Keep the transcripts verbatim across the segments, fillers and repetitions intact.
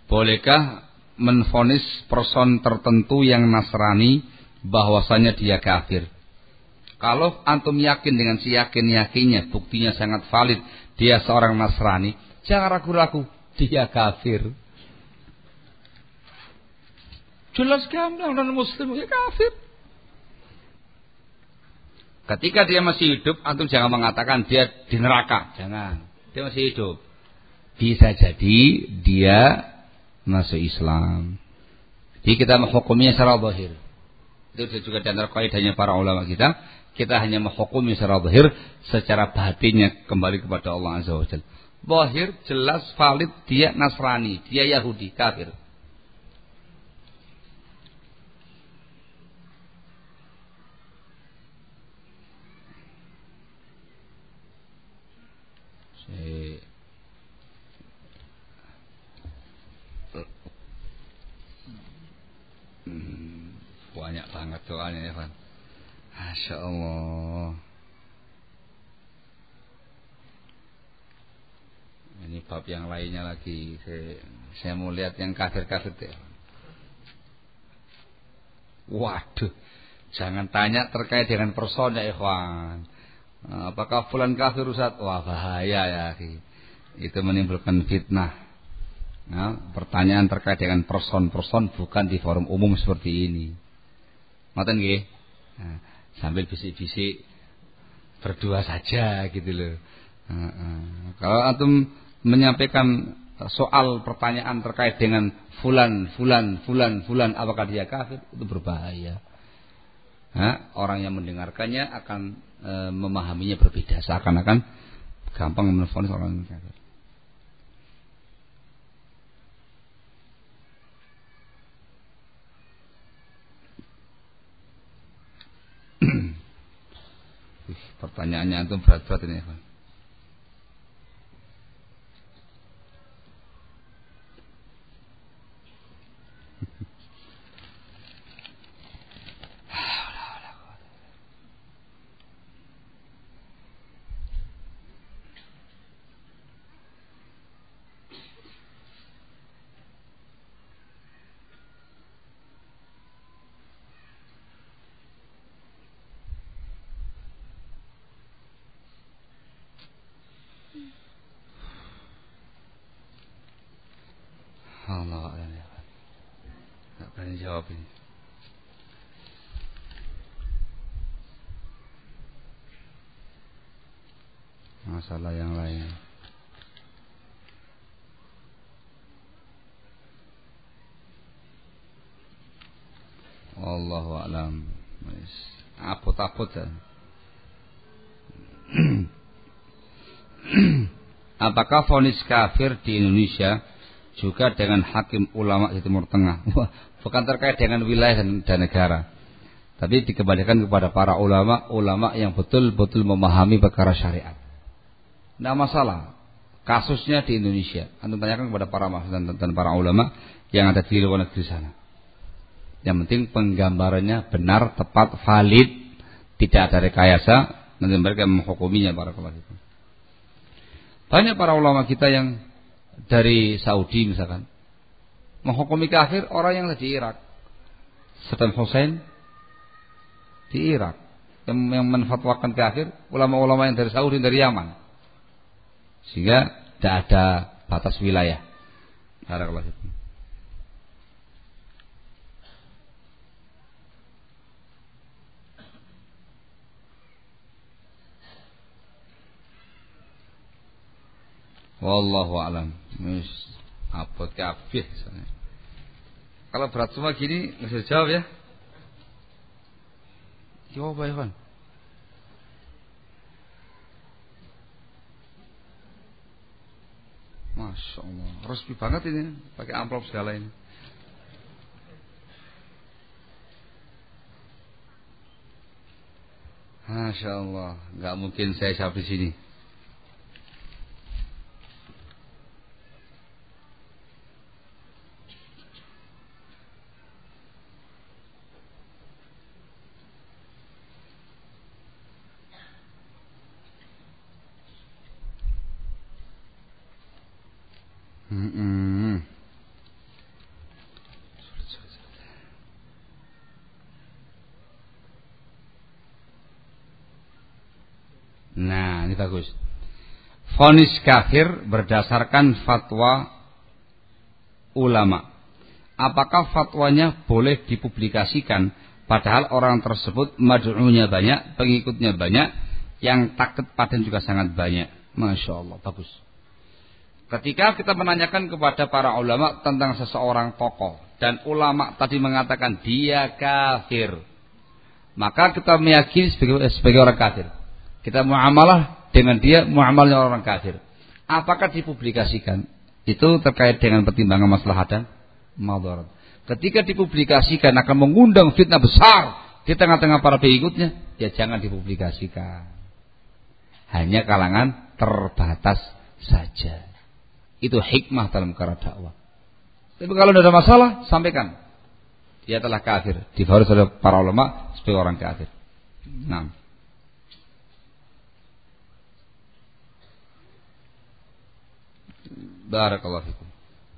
Bolehkah menvonis person tertentu yang Nasrani bahwasanya dia kafir? Kalau antum yakin dengan si yakin-yakinnya, buktinya sangat valid, dia seorang Nasrani, jangan ragu-ragu, dia kafir. Jelas gamblang dan muslim, dia kafir. Ketika dia masih hidup, antum jangan mengatakan dia di neraka. Jangan, dia masih hidup. Bisa jadi dia masuk Islam. Jadi kita menghukumnya secara zahir. Itu juga di antara kaidahnya para ulama kita. Kita hanya menghukumi secara zahir, secara batinnya kembali kepada Allah Azza wa Jalla. Zahir jelas valid dia Nasrani, dia Yahudi, kafir. Hmm, banyak banget soalnya ya, Pak. Masya Allah. Ini bab yang lainnya lagi. Saya, saya mau lihat yang kafir-kafir deh. Waduh, jangan tanya terkait dengan person ya ikhwan. Apakah fulan kafir Ustaz? Wah bahaya ya. Itu menimbulkan fitnah. Nah, pertanyaan terkait dengan person-person bukan di forum umum seperti ini. Ngoten nggih? Nah, sambil bisik-bisik berdua saja gitu loh. Nah, nah. Kalau antum menyampaikan soal pertanyaan terkait dengan fulan, fulan, fulan, fulan, apakah dia kafir? Itu berbahaya. Nah, orang yang mendengarkannya akan e, memahaminya berbeda. Seakan-akan gampang menelpon orang yang kafir. Pertanyaannya antum berat-berat ini, Pak. Allah Allah ya. Enggak berani jawab ini. Masalah yang lain. Wallahu a'lam. Apot-apot ya. Apakah vonis kafir di Indonesia juga dengan hakim ulama di Timur Tengah? Bukan terkait dengan wilayah dan, dan negara, tapi dikembalikan kepada para ulama, ulama yang betul-betul memahami perkara syariat. Tidak masalah kasusnya di Indonesia. Anda tanyakan kepada para dan, dan para ulama yang ada di luar negeri sana. Yang penting penggambarannya benar, tepat, valid, tidak ada rekayasa, nanti mereka menghukuminya para ulama. Banyak para ulama kita yang dari Saudi misalkan menghukumi kafir orang yang ada di Irak. Saddam Hussein di Irak yang, yang menfatwakan kafir ulama-ulama yang dari Saudi, dari Yaman, sehingga tidak ada batas wilayah. Barakallahu fikum. Wallahu a'lam. Mis abot kabeh. Kalau berat semua gini nggak bisa jawab ya. Jawab ya kan. Masya Allah, resmi banget ini, pakai amplop segala ini. Masya Allah, nggak mungkin saya jawab di sini. Hmm. Nah, ini bagus. Vonis kafir berdasarkan fatwa ulama. Apakah fatwanya boleh dipublikasikan padahal orang tersebut mad'unya banyak, pengikutnya banyak, yang takut padan juga sangat banyak. Masya Allah, bagus. Ketika kita menanyakan kepada para ulama tentang seseorang tokoh dan ulama tadi mengatakan dia kafir, maka kita meyakini sebagai, sebagai orang kafir. Kita muamalah dengan dia muamalahnya orang kafir. Apakah dipublikasikan? Itu terkait dengan pertimbangan maslahat dan madarat. Ketika dipublikasikan akan mengundang fitnah besar di tengah-tengah para pengikutnya, ya jangan dipublikasikan. Hanya kalangan terbatas saja. Itu hikmah dalam cara dakwah. Tapi kalau tidak ada masalah, sampaikan. Dia telah kafir, difonis oleh para ulama sebagai orang kafir. Nah. Barakallahu fikum.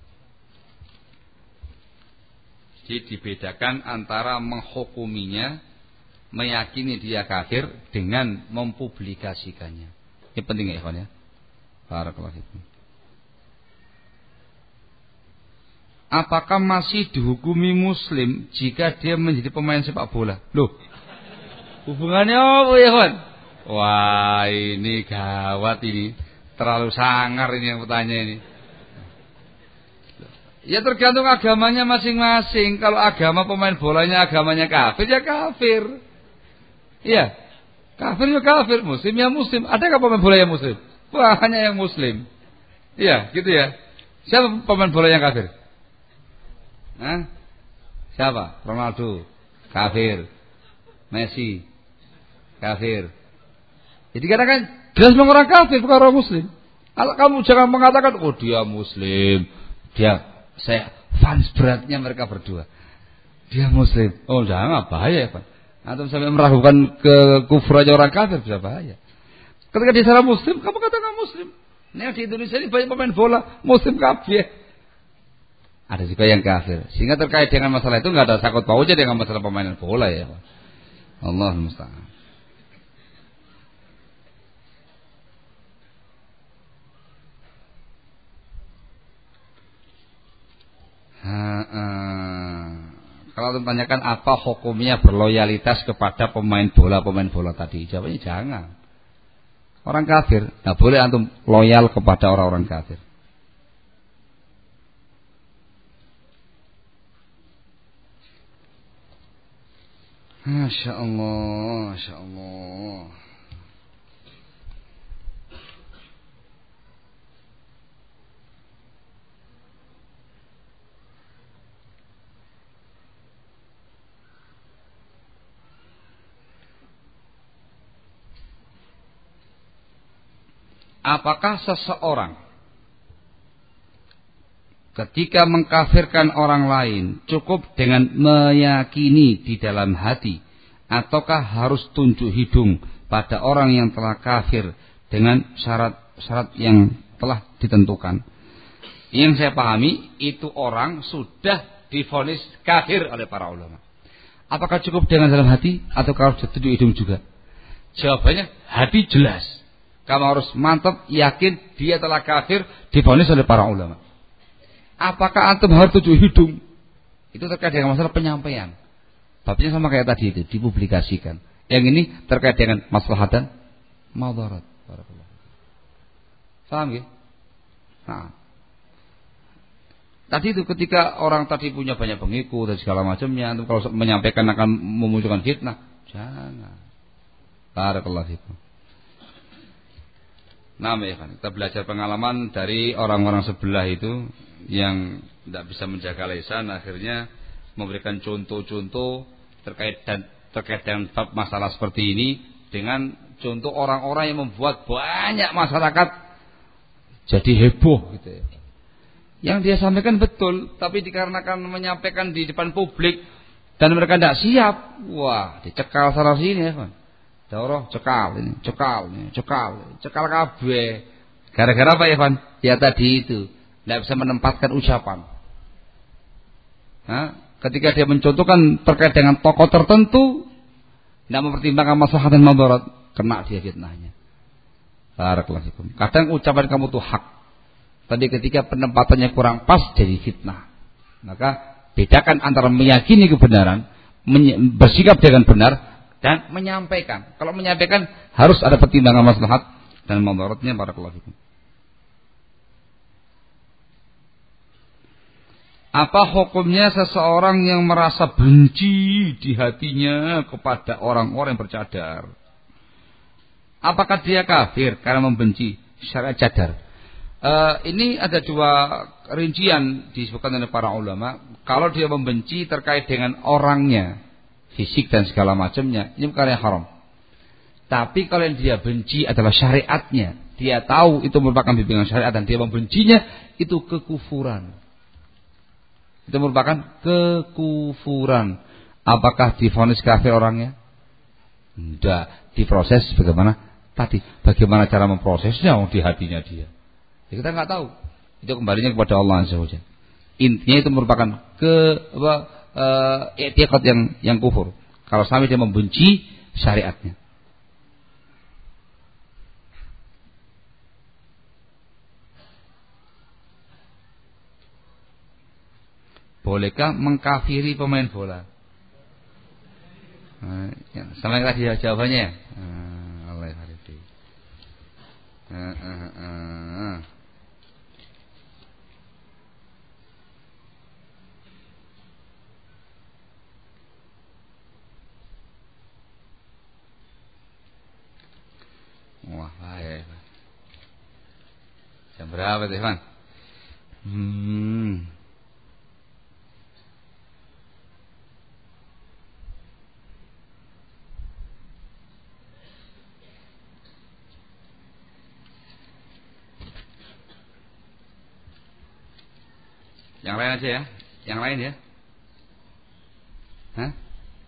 Jadi dibedakan antara menghukuminya, meyakini dia kafir dengan mempublikasikannya. Ini penting ya, ikhwan ya. Barakallahu fikum. Apakah masih dihukumi muslim jika dia menjadi pemain sepak bola? Loh, hubungannya apa ya, kawan? Wah, ini gawat ini. Terlalu sangar ini yang bertanya ini. Ya tergantung agamanya masing-masing. Kalau agama pemain bolanya agamanya kafir, ya kafir. Iya, kafir ya kafir, muslim ya muslim. Adakah pemain bola yang muslim? Wah, hanya yang muslim. Iya, gitu ya. Siapa pemain bola yang kafir? Hah? Siapa? Ronaldo, kafir. Messi, kafir. Jadi katakan jelas memang orang kafir, bukan orang muslim. Kalau kamu jangan mengatakan, oh dia muslim, dia saya fans beratnya mereka berdua. Dia muslim. Oh jangan, bahaya ya Pak. Atau sampai meragukan kekufurannya orang kafir bisa bahaya. Ketika dia salah muslim, kamu katakan muslim. Nah di Indonesia ini banyak pemain bola muslim kafir. Ada juga yang kafir. Sehingga terkait dengan masalah itu nggak ada sakut pautnya dengan masalah permainan bola ya. Allah musta'an. Kalau ditanyakan apa hukumnya berloyalitas kepada pemain bola pemain bola tadi, jawabnya jangan. Orang kafir, nggak boleh antum loyal kepada orang-orang kafir. Masya Allah, Masya Allah. Apakah seseorang ketika mengkafirkan orang lain cukup dengan meyakini di dalam hati, ataukah harus tunjuk hidung pada orang yang telah kafir dengan syarat-syarat yang telah ditentukan? Yang saya pahami itu orang sudah divonis kafir oleh para ulama. Apakah cukup dengan dalam hati ataukah harus tunjuk hidung juga? Jawabannya hati jelas. Kamu harus mantap yakin dia telah kafir divonis oleh para ulama. Apakah antum harus tunjuk hidung? Itu terkait dengan masalah penyampaian. Babnya sama kayak tadi itu, dipublikasikan. Yang ini terkait dengan maslahat dan madarat. Paham ya? Nah, tadi itu ketika orang tadi punya banyak pengikut dan segala macamnya, antum kalau menyampaikan akan memunculkan fitnah, jangan. Barakallahu fikum. Nah, ya kan, kita belajar pengalaman dari orang-orang sebelah itu yang tidak bisa menjaga lisan, akhirnya memberikan contoh-contoh terkait dan terkait dengan bab masalah seperti ini dengan contoh orang-orang yang membuat banyak masyarakat jadi heboh gitu ya. Yang dia sampaikan betul, tapi dikarenakan menyampaikan di depan publik dan mereka tidak siap, wah dicekal sana sini ya kan. Daurah cekal ini, cekal ini, cekal, cekal kabeh. Gara-gara apa ya, Van? Ya tadi itu, tidak bisa menempatkan ucapan. Nah, ketika dia mencontohkan terkait dengan tokoh tertentu, tidak mempertimbangkan maslahat dan madarat, kena dia fitnahnya. Barakallahu fikum. Kadang ucapan kamu tuh hak, tapi ketika penempatannya kurang pas jadi fitnah. Maka bedakan antara meyakini kebenaran, bersikap dengan benar, dan menyampaikan. Kalau menyampaikan harus ada pertimbangan maslahat dan mudaratnya. Barakallahu fikum. Apa hukumnya seseorang yang merasa benci di hatinya kepada orang-orang yang bercadar? Apakah dia kafir karena membenci syariat cadar? Uh, ini ada dua rincian disebutkan oleh para ulama. Kalau dia membenci terkait dengan orangnya, fisik dan segala macamnya, ini bukan yang haram. Tapi kalau yang dia benci adalah syariatnya, dia tahu itu merupakan bimbingan syariat dan dia membencinya, itu kekufuran. Itu merupakan kekufuran. Apakah divonis kafir orangnya? Tidak. Diproses bagaimana? Tadi. Bagaimana cara memprosesnya di hatinya dia? Ya, kita nggak tahu. Itu kembalinya kepada Allah Azza wa Jalla. Intinya itu merupakan ke apa, uh, i'tiqad yang yang kufur. Kalau sampai dia membenci syariatnya. Bolehkah mengkafiri pemain bola? Nah, ya, sama yang tadi jawabannya. Nah, Allah harifi. Nah, uh, uh. Wah, baik. Jam berapa, Teman? Hmm. Yang lain aja ya, yang lain ya. Hah?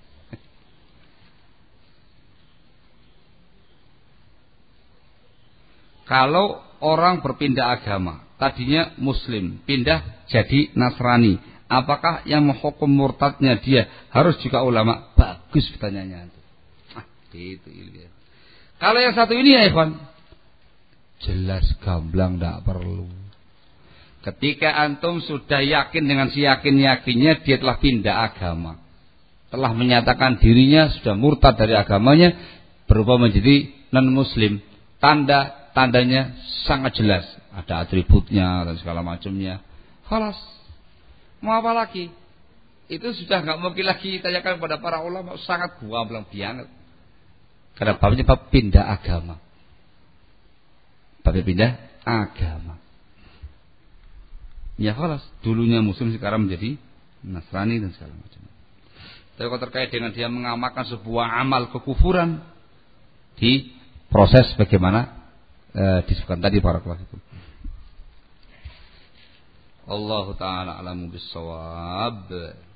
Kalau orang berpindah agama, tadinya Muslim, pindah jadi Nasrani, apakah yang menghukum murtadnya dia harus juga ulama? Bagus pertanyaannya. Ah, itu ya. Kalau yang satu ini ya, Ikhwan, jelas gamblang, tidak perlu. Ketika antum sudah yakin dengan siyakin-yakinnya dia telah pindah agama, telah menyatakan dirinya sudah murtad dari agamanya, berubah menjadi non-muslim, tanda-tandanya sangat jelas, ada atributnya dan segala macamnya. Khalas, mau apa lagi? Itu sudah nggak mungkin lagi ditanyakan kepada para ulama, sangat gamblang banget. Karena babnya bab pindah agama, babnya pindah agama. Ya khalas, dulunya Muslim sekarang menjadi Nasrani dan segala macam. Tapi kalau terkait dengan dia mengamalkan sebuah amal kekufuran, di proses bagaimana e, disebutkan tadi para kelas itu. Allah Ta'ala alamu bis-shawab.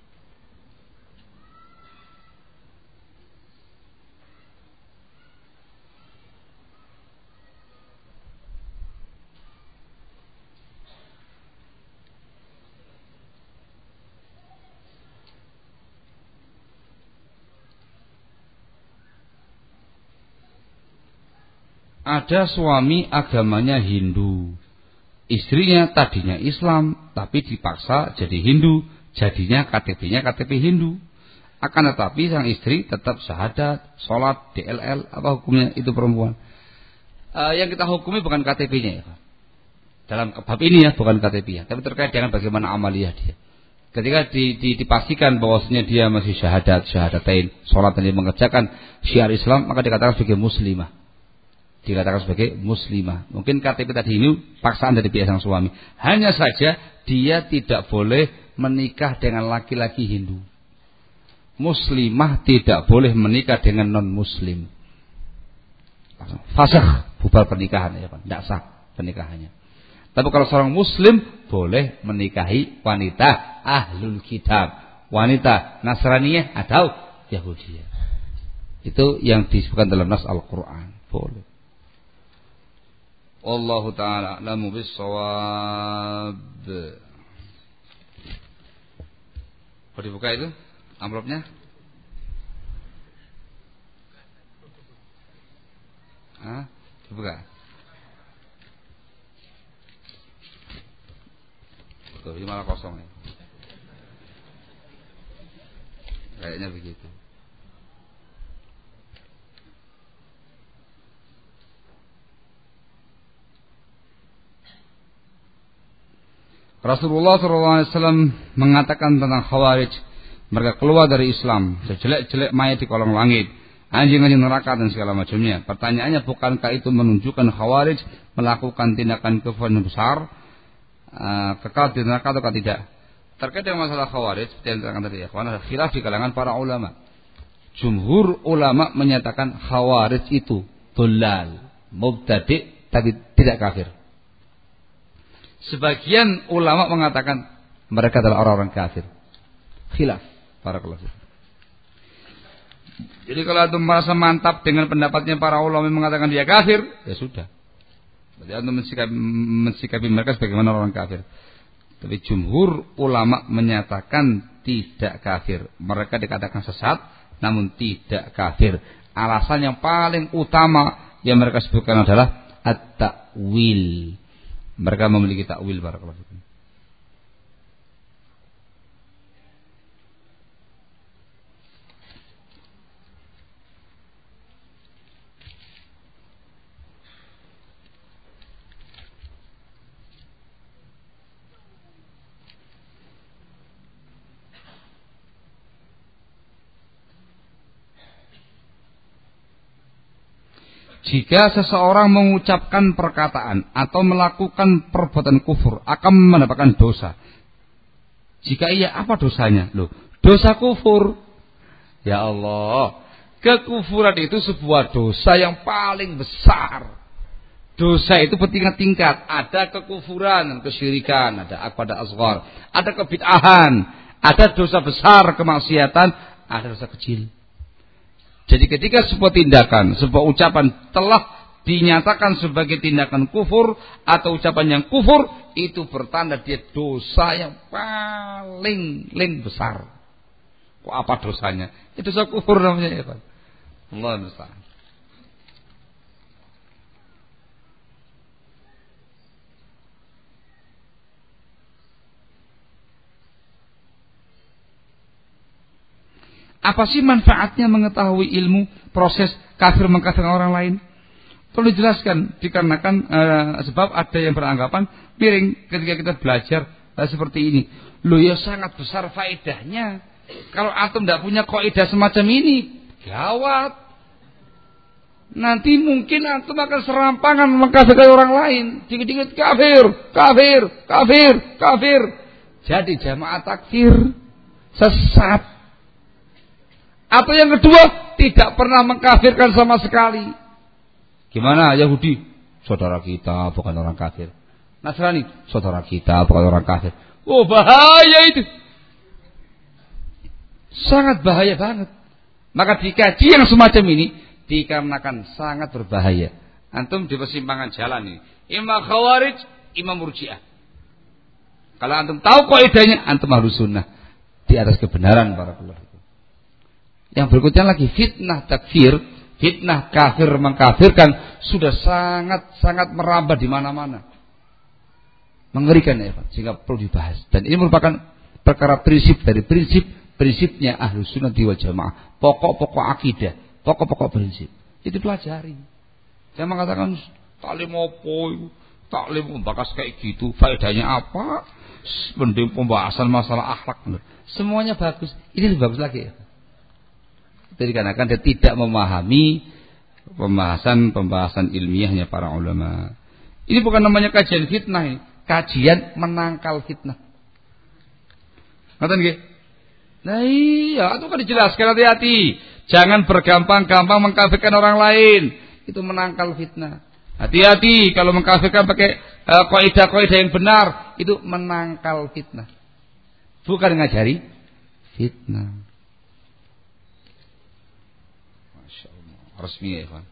Ada suami agamanya Hindu, istrinya tadinya Islam tapi dipaksa jadi Hindu, jadinya K T P-nya K T P Hindu. Akan tetapi sang istri tetap syahadat, sholat, D L L, apa hukumnya itu perempuan? Uh, yang kita hukumi bukan K T P-nya ya, dalam bab ini ya, bukan K T P-nya, tapi terkait dengan bagaimana amaliyah dia. Ketika di, di, dipastikan bahwasanya dia masih syahadat, syahadatain, sholat dan dia mengerjakan syiar Islam, maka dikatakan sebagai muslimah. Dikatakan sebagai muslimah. Mungkin K T P tadi ini paksaan dari pihak sang suami. Hanya saja dia tidak boleh menikah dengan laki-laki Hindu. Muslimah tidak boleh menikah dengan non-muslim. Fasakh, bubar pernikahan ya Pak. Tidak sah pernikahannya. Tapi kalau seorang muslim boleh menikahi wanita ahlul kitab, wanita Nasraniyah atau Yahudiyah. Itu yang disebutkan dalam nas Al-Quran. Boleh. Wallahu ta'ala a'lamu bis-shawab. Boleh dibuka itu amplopnya? Hah? Dibuka. Tuh, ini malah kosong nih. Kayaknya begitu. Rasulullah shallallahu alaihi wasallam mengatakan tentang Khawarij, mereka keluar dari Islam sejelek-jelek mayat di kolong langit, anjing-anjing neraka dan segala macamnya. Pertanyaannya, bukankah itu menunjukkan Khawarij melakukan tindakan kefahiran besar, uh, kekal di neraka atau tidak? Terkait dengan masalah Khawarij, seperti yang diterangkan tadi, ada khilaf di kalangan para ulama. Jumhur ulama menyatakan Khawarij itu dolal, mubtadi', tapi tidak kafir. Sebagian ulama mengatakan mereka adalah orang-orang kafir. Khilaf para ulama. Jadi kalau antum merasa mantap dengan pendapatnya para ulama yang mengatakan dia kafir, ya sudah. Berarti antum mensikapi, mensikapi mereka sebagaimana orang kafir. Tapi jumhur ulama menyatakan tidak kafir. Mereka dikatakan sesat, namun tidak kafir. Alasan yang paling utama yang mereka sebutkan adalah at-ta'wil. Mereka memiliki takwil barakallahu fikum. Jika seseorang mengucapkan perkataan atau melakukan perbuatan kufur akan mendapatkan dosa. Jika iya, apa dosanya? Loh, dosa kufur. Ya Allah, kekufuran itu sebuah dosa yang paling besar. Dosa itu bertingkat-tingkat. Ada kekufuran, kesyirikan, ada akbar, ada asghar, ada kebid'ahan, ada dosa besar, kemaksiatan, ada dosa kecil. Jadi ketika sebuah tindakan, sebuah ucapan telah dinyatakan sebagai tindakan kufur atau ucapan yang kufur, itu bertanda dia dosa yang paling paling besar. Kok apa dosanya? Itu dosa kufur namanya ya Pak. Allah musta'an. Apa sih manfaatnya mengetahui ilmu proses kafir mengkafirkan orang lain? Perlu dijelaskan, dikarenakan uh, sebab ada yang beranggapan miring ketika kita belajar uh, seperti ini. Loh ya sangat besar faedahnya. Kalau antum tidak punya kaidah semacam ini, gawat. Nanti mungkin antum akan serampangan mengkafirkan orang lain. Dikit-dikit kafir, kafir, kafir, kafir. Jadi jamaah takfir sesat. Atau yang kedua, tidak pernah mengkafirkan sama sekali. Gimana Yahudi? Saudara kita bukan orang kafir. Nasrani, saudara kita bukan orang kafir. Oh bahaya itu. Sangat bahaya banget. Maka dikaji yang semacam ini, dikarenakan sangat berbahaya. Antum di persimpangan jalan ini. Imam Khawarij, Imam Murji'ah. Kalau antum tahu kaidahnya, antum harus sunnah. Di atas kebenaran para ulama. Yang berikutnya lagi fitnah takfir, fitnah kafir mengkafirkan sudah sangat-sangat merambah di mana-mana. Mengerikan ya Pak, sehingga perlu dibahas. Dan ini merupakan perkara prinsip dari prinsip-prinsipnya Ahlus Sunnah wal Jamaah. Pokok-pokok akidah, pokok-pokok prinsip. Itu pelajari. Saya mengatakan taklim opo, taklim membahas kayak gitu, faedahnya apa? Mending pembahasan masalah akhlak. Semuanya bagus. Ini lebih bagus lagi ya. Jadi dikarenakan dia tidak memahami pembahasan-pembahasan ilmiahnya para ulama. Ini bukan namanya kajian fitnah ini, kajian menangkal fitnah. Ngerti nggih? Nah iya, itu kan dijelaskan hati-hati. Jangan bergampang-gampang mengkafirkan orang lain. Itu menangkal fitnah. Hati-hati kalau mengkafirkan pakai uh, kaidah-kaidah yang benar, itu menangkal fitnah. Bukan ngajari fitnah. Resmi ya Ikhwan.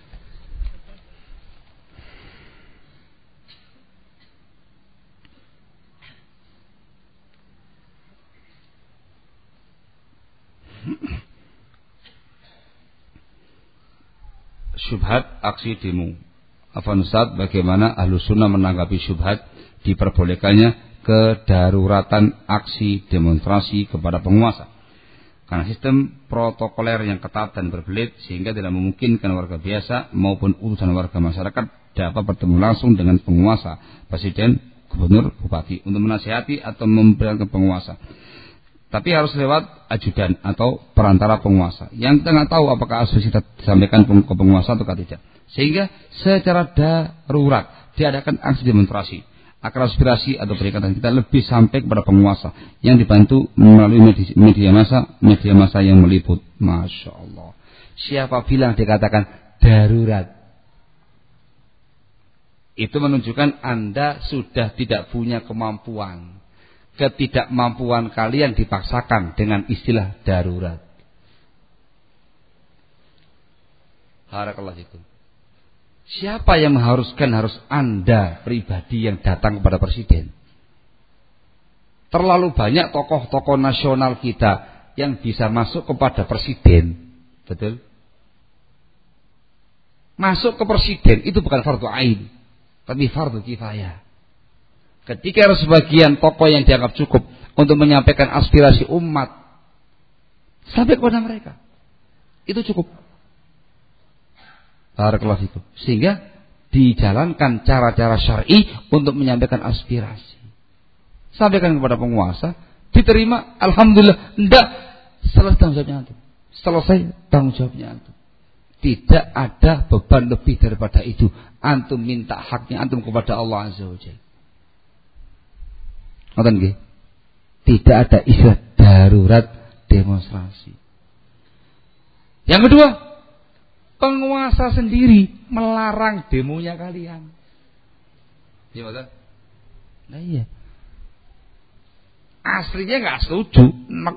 Syubhat aksi demo. Afwan Ustaz, bagaimana Ahlus Sunnah menanggapi syubhat diperbolehkannya kedaruratan aksi demonstrasi kepada penguasa. Karena sistem protokoler yang ketat dan berbelit sehingga tidak memungkinkan warga biasa maupun utusan warga masyarakat dapat bertemu langsung dengan penguasa, presiden, gubernur, bupati untuk menasihati atau memberikan penguasa. Tapi harus lewat ajudan atau perantara penguasa. Yang kita nggak tahu apakah aspirasi kita disampaikan ke penguasa atau tidak. Sehingga secara darurat diadakan aksi demonstrasi agar aspirasi atau perikatan kita lebih sampai kepada penguasa yang dibantu melalui media massa, media massa yang meliput. Masya Allah. Siapa bilang dikatakan darurat? Itu menunjukkan Anda sudah tidak punya kemampuan. Ketidakmampuan kalian dipaksakan dengan istilah darurat. Barakallahu fikum. Siapa yang mengharuskan harus Anda pribadi yang datang kepada presiden? Terlalu banyak tokoh-tokoh nasional kita yang bisa masuk kepada presiden. Betul? Masuk ke presiden itu bukan fardu ain, tapi fardu kifayah. Ketika ada sebagian tokoh yang dianggap cukup untuk menyampaikan aspirasi umat sampai kepada mereka, itu cukup. Barakallahu fikum. Sehingga dijalankan cara-cara syar'i untuk menyampaikan aspirasi. Sampaikan kepada penguasa, diterima, alhamdulillah. Enggak, selesai tanggung jawabnya antum. Selesai tanggung jawabnya antum. Tidak ada beban lebih daripada itu. Antum minta haknya antum kepada Allah Azza wa Jalla. Ngoten nggih? Tidak ada istilah darurat demonstrasi. Yang kedua, penguasa sendiri melarang demonya kalian. Iya betul? Nah iya. Aslinya nggak setuju, nek.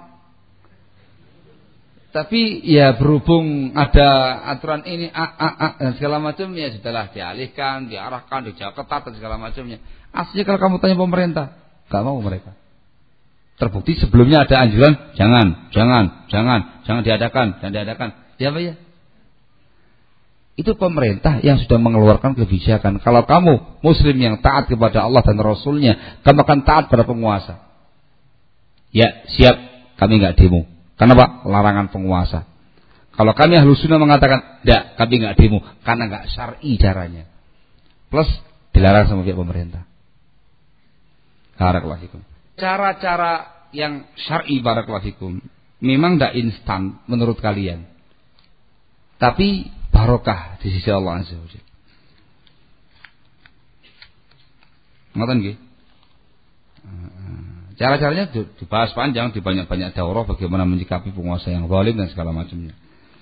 Tapi ya berhubung ada aturan ini, a, a, a, dan segala macam, ya sudahlah dialihkan, diarahkan, dijawab ketat dan segala macamnya. Aslinya kalau kamu tanya pemerintah, nggak mau mereka. Terbukti sebelumnya ada anjuran, jangan, jangan, jangan, jangan diadakan, jangan diadakan. Dia apa ya? Itu pemerintah yang sudah mengeluarkan kebijakan. Kalau kamu muslim yang taat kepada Allah dan Rasulnya, kamu akan taat pada penguasa. Ya siap, kami nggak demo. Kenapa? Larangan penguasa. Kalau kami Ahlus Sunnah mengatakan tidak, kami nggak demo karena nggak syar'i caranya. Plus dilarang sama pihak pemerintah. Barakallahu fikum. Cara-cara yang syar'i barakallahu fikum memang tidak instan menurut kalian. Tapi barokah di sisi Allah Azza wa Jalla. Ngoten nggih. Cara-caranya dibahas panjang di banyak-banyak daurah bagaimana menyikapi penguasa yang zalim dan segala macamnya.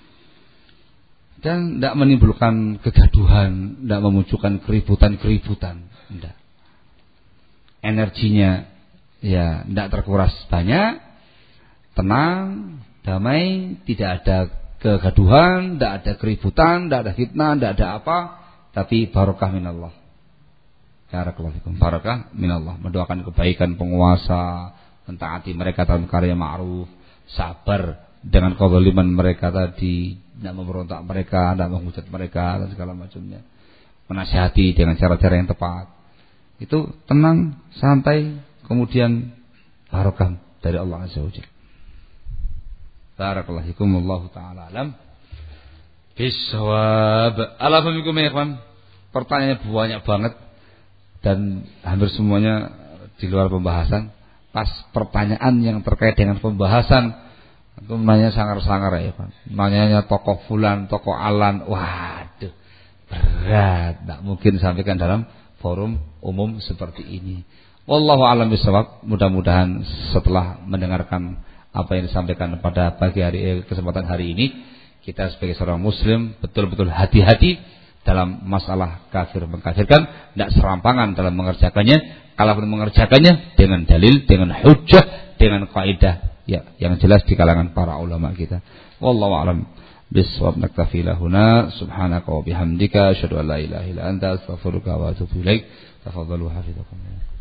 Dan tidak menimbulkan kegaduhan, tidak memunculkan keributan-keributan, tidak. Energinya ya tidak terkuras banyak, tenang, damai, tidak ada kegaduhan, tidak ada keributan, tidak ada fitnah, tidak ada apa, tapi barokah minallah. Barakallahu barakah minallah, mendoakan kebaikan penguasa, mentaati mereka dalam karya ma'ruf, sabar dengan kezaliman mereka tadi, tidak memberontak mereka, tidak menghujat mereka dan segala macamnya. Menasihati dengan cara-cara yang tepat. Itu tenang, santai, kemudian barokah dari Allah Azza wa Jalla. Barakallahu fikum, wallahu taala alam bisawab. Alhamdulillah ya ikhwan. Pertanyaannya banyak banget dan hampir semuanya di luar pembahasan. Pas pertanyaan yang terkait dengan pembahasan itu nanya sangar-sangar ya Pak. Nanyanya tokoh fulan, tokoh alan, waduh berat, tidak mungkin disampaikan dalam forum umum seperti ini. Wallahu a'lam bishawab. Mudah-mudahan setelah mendengarkan apa yang disampaikan pada pagi hari kesempatan hari ini, kita sebagai seorang muslim betul-betul hati-hati dalam masalah kafir mengkafirkan, tidak serampangan dalam mengerjakannya. Kalaupun mengerjakannya dengan dalil, dengan hujjah, dengan kaidah ya yang jelas di kalangan para ulama kita. Wallahu a'lam bishawab. Naktafi lahuna, subhanaka wa bihamdika, asyhadu an la ilaha illa anta, astaghfiruka wa atubu ilaik. Tafadhalu hafizakumullah.